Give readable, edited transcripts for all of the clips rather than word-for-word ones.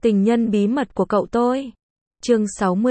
Tình nhân bí mật của cậu tôi. Chương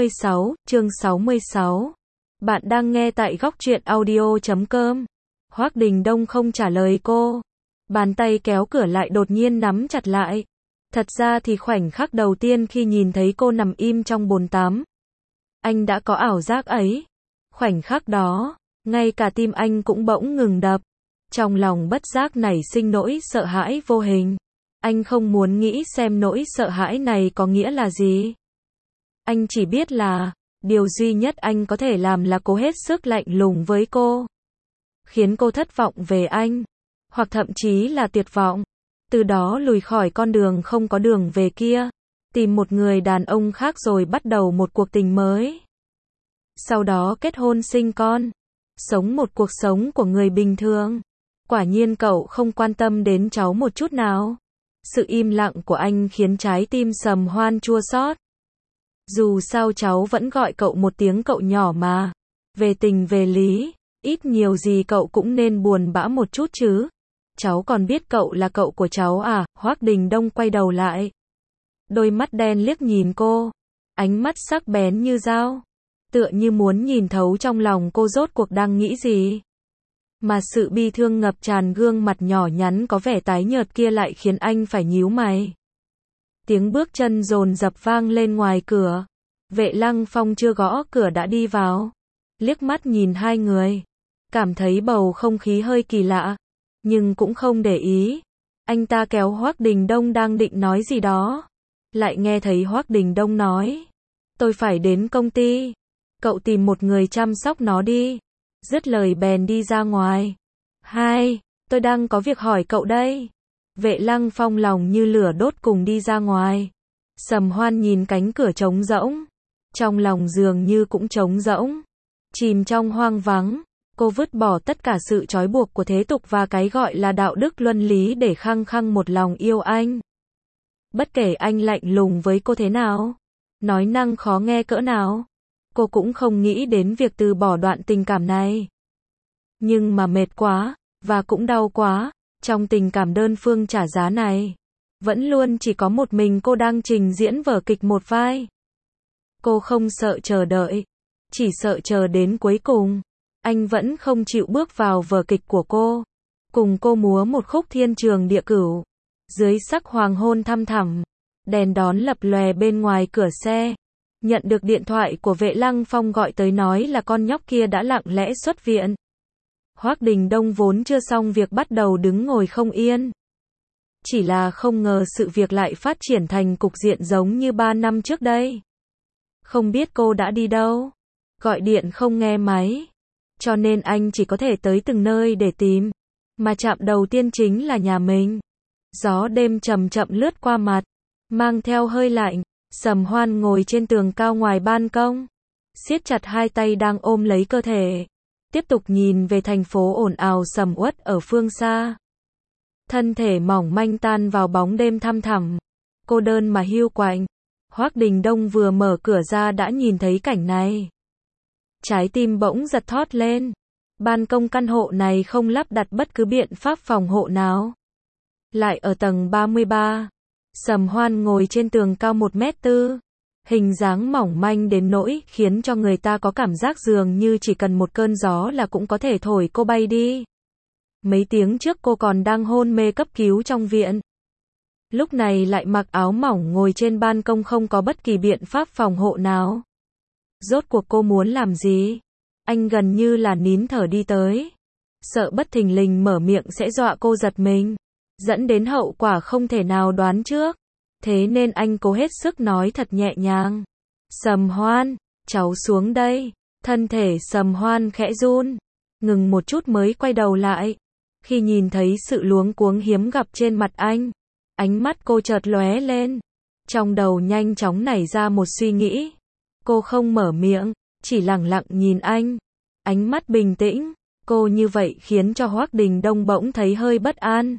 66. Bạn đang nghe tại góc truyện audio.com. Hoắc Đình Đông không trả lời cô. Bàn tay kéo cửa lại đột nhiên nắm chặt lại. Thật ra thì khoảnh khắc đầu tiên khi nhìn thấy cô nằm im trong bồn tắm, anh đã có ảo giác ấy. Khoảnh khắc đó, ngay cả tim anh cũng bỗng ngừng đập. Trong lòng bất giác nảy sinh nỗi sợ hãi vô hình. Anh không muốn nghĩ xem nỗi sợ hãi này có nghĩa là gì. Anh chỉ biết là, điều duy nhất anh có thể làm là cố hết sức lạnh lùng với cô. Khiến cô thất vọng về anh. Hoặc thậm chí là tuyệt vọng. Từ đó lùi khỏi con đường không có đường về kia. Tìm một người đàn ông khác rồi bắt đầu một cuộc tình mới. Sau đó kết hôn sinh con. Sống một cuộc sống của người bình thường. Quả nhiên cậu không quan tâm đến cháu một chút nào. Sự im lặng của anh khiến trái tim Sầm Hoan chua xót. Dù sao cháu vẫn gọi cậu một tiếng cậu nhỏ mà. Về tình về lý, ít nhiều gì cậu cũng nên buồn bã một chút chứ. Cháu còn biết cậu là cậu của cháu à? Hoắc Đình Đông quay đầu lại. Đôi mắt đen liếc nhìn cô. Ánh mắt sắc bén như dao. Tựa như muốn nhìn thấu trong lòng cô rốt cuộc đang nghĩ gì. Mà sự bi thương ngập tràn gương mặt nhỏ nhắn có vẻ tái nhợt kia lại khiến anh phải nhíu mày. Tiếng bước chân dồn dập vang lên ngoài cửa. Vệ Lăng Phong chưa gõ cửa đã đi vào. Liếc mắt nhìn hai người. Cảm thấy bầu không khí hơi kỳ lạ. Nhưng cũng không để ý. Anh ta kéo Hoắc Đình Đông đang định nói gì đó. Lại nghe thấy Hoắc Đình Đông nói. Tôi phải đến công ty. Cậu tìm một người chăm sóc nó đi. Dứt lời bèn đi ra ngoài. Tôi đang có việc hỏi cậu đây. Vệ Lăng Phong lòng như lửa đốt cùng đi ra ngoài. Sầm Hoan nhìn cánh cửa trống rỗng. Trong lòng dường như cũng trống rỗng. Chìm trong hoang vắng. Cô vứt bỏ tất cả sự trói buộc của thế tục và cái gọi là đạo đức luân lý để khăng khăng một lòng yêu anh. Bất kể anh lạnh lùng với cô thế nào, nói năng khó nghe cỡ nào, cô cũng không nghĩ đến việc từ bỏ đoạn tình cảm này. Nhưng mà mệt quá, và cũng đau quá, trong tình cảm đơn phương trả giá này, vẫn luôn chỉ có một mình cô đang trình diễn vở kịch một vai. Cô không sợ chờ đợi, chỉ sợ chờ đến cuối cùng. Anh vẫn không chịu bước vào vở kịch của cô, cùng cô múa một khúc thiên trường địa cửu. Dưới sắc hoàng hôn thăm thẳm, đèn đón lập lòe bên ngoài cửa xe. Nhận được điện thoại của Vệ Lăng Phong gọi tới nói là con nhóc kia đã lặng lẽ xuất viện. Hoắc Đình Đông vốn chưa xong việc bắt đầu đứng ngồi không yên. Chỉ là không ngờ sự việc lại phát triển thành cục diện giống như 3 năm trước đây. Không biết cô đã đi đâu, gọi điện không nghe máy. Cho nên anh chỉ có thể tới từng nơi để tìm. Mà chạm đầu tiên chính là nhà mình. Gió đêm chậm chậm lướt qua mặt, mang theo hơi lạnh. Sầm Hoan ngồi trên tường cao ngoài ban công, siết chặt hai tay đang ôm lấy cơ thể, tiếp tục nhìn về thành phố ồn ào sầm uất ở phương xa. Thân thể mỏng manh tan vào bóng đêm thăm thẳm, cô đơn mà hiu quạnh. Hoắc Đình Đông vừa mở cửa ra đã nhìn thấy cảnh này. Trái tim bỗng giật thót lên. Ban công căn hộ này không lắp đặt bất cứ biện pháp phòng hộ nào. Lại ở tầng 33. Sầm Hoan ngồi trên tường cao 1m4. Hình dáng mỏng manh đến nỗi khiến cho người ta có cảm giác dường như chỉ cần một cơn gió là cũng có thể thổi cô bay đi. Mấy tiếng trước cô còn đang hôn mê cấp cứu trong viện. Lúc này lại mặc áo mỏng ngồi trên ban công không có bất kỳ biện pháp phòng hộ nào. Rốt cuộc cô muốn làm gì? Anh gần như là nín thở đi tới. Sợ bất thình lình mở miệng sẽ dọa cô giật mình, dẫn đến hậu quả không thể nào đoán trước. Thế nên anh cố hết sức nói thật nhẹ nhàng. Sầm Hoan, cháu xuống đây. Thân thể Sầm Hoan khẽ run. Ngừng một chút mới quay đầu lại. Khi nhìn thấy sự luống cuống hiếm gặp trên mặt anh, ánh mắt cô chợt lóe lên. Trong đầu nhanh chóng nảy ra một suy nghĩ. Cô không mở miệng, chỉ lặng lặng nhìn anh. Ánh mắt bình tĩnh. Cô như vậy khiến cho Hoắc Đình Đông bỗng thấy hơi bất an.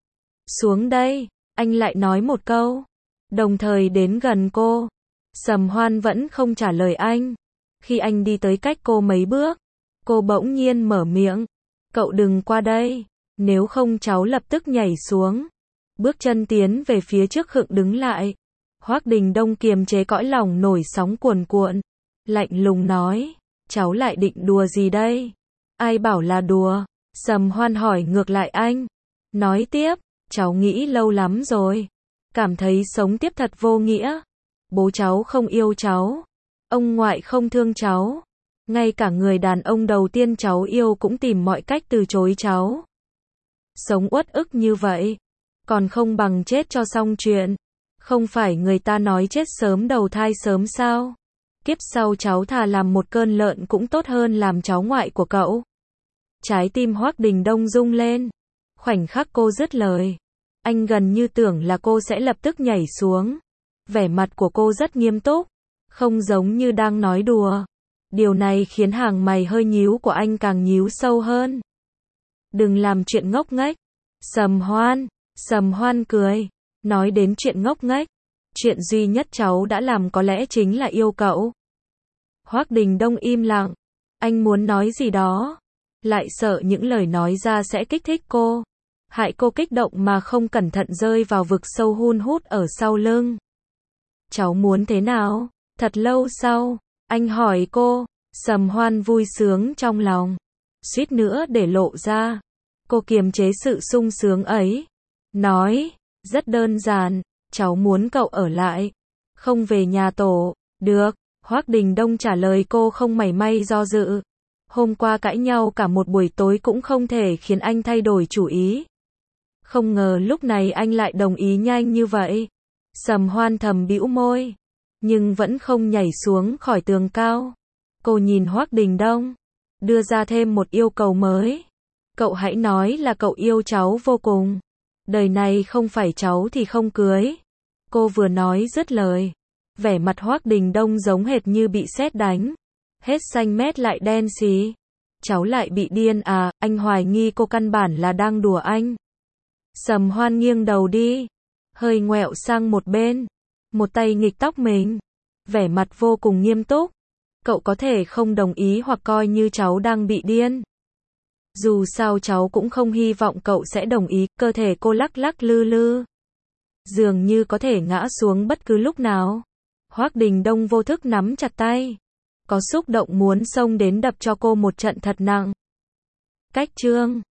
Xuống đây, anh lại nói một câu. Đồng thời đến gần cô. Sầm Hoan vẫn không trả lời anh. Khi anh đi tới cách cô mấy bước, cô bỗng nhiên mở miệng. Cậu đừng qua đây, nếu không cháu lập tức nhảy xuống. Bước chân tiến về phía trước khựng đứng lại. Hoắc Đình Đông kiềm chế cõi lòng nổi sóng cuồn cuộn, lạnh lùng nói, cháu lại định đùa gì đây? Ai bảo là đùa? Sầm Hoan hỏi ngược lại anh. Nói tiếp, cháu nghĩ lâu lắm rồi. Cảm thấy sống tiếp thật vô nghĩa. Bố cháu không yêu cháu. Ông ngoại không thương cháu. Ngay cả người đàn ông đầu tiên cháu yêu cũng tìm mọi cách từ chối cháu. Sống uất ức như vậy, còn không bằng chết cho xong chuyện. Không phải người ta nói chết sớm đầu thai sớm sao? Kiếp sau cháu thà làm một cơn lợn cũng tốt hơn làm cháu ngoại của cậu. Trái tim Hoắc Đình Đông rung lên. Khoảnh khắc cô dứt lời, anh gần như tưởng là cô sẽ lập tức nhảy xuống. Vẻ mặt của cô rất nghiêm túc, không giống như đang nói đùa. Điều này khiến hàng mày hơi nhíu của anh càng nhíu sâu hơn. Đừng làm chuyện ngốc nghếch. Sầm Hoan cười. Nói đến chuyện ngốc nghếch, chuyện duy nhất cháu đã làm có lẽ chính là yêu cậu. Hoắc Đình Đông im lặng. Anh muốn nói gì đó, lại sợ những lời nói ra sẽ kích thích cô, hại cô kích động mà không cẩn thận rơi vào vực sâu hun hút ở sau lưng. Cháu muốn thế nào? Thật lâu sau, anh hỏi cô. Sầm Hoan vui sướng trong lòng, suýt nữa để lộ ra. Cô kiềm chế sự sung sướng ấy, nói, rất đơn giản, cháu muốn cậu ở lại, không về nhà tổ. Được, Hoắc Đình Đông trả lời cô không mảy may do dự. Hôm qua cãi nhau cả một buổi tối cũng không thể khiến anh thay đổi chủ ý. Không ngờ lúc này anh lại đồng ý nhanh như vậy. Sầm Hoan thầm bĩu môi, nhưng vẫn không nhảy xuống khỏi tường cao. Cô nhìn Hoắc Đình Đông, đưa ra thêm một yêu cầu mới. Cậu hãy nói là cậu yêu cháu vô cùng. Đời này không phải cháu thì không cưới. Cô vừa nói dứt lời, vẻ mặt Hoắc Đình Đông giống hệt như bị sét đánh. Hết xanh mét lại đen xì. Cháu lại bị điên à? Anh hoài nghi cô căn bản là đang đùa anh. Sầm Hoan nghiêng đầu đi, hơi ngoẹo sang một bên, một tay nghịch tóc mình, vẻ mặt vô cùng nghiêm túc. Cậu có thể không đồng ý hoặc coi như cháu đang bị điên. Dù sao cháu cũng không hy vọng cậu sẽ đồng ý. Cơ thể cô lắc lắc lư lư, dường như có thể ngã xuống bất cứ lúc nào. Hoắc Đình Đông vô thức nắm chặt tay, có xúc động muốn xông đến đập cho cô một trận thật nặng. Cách chương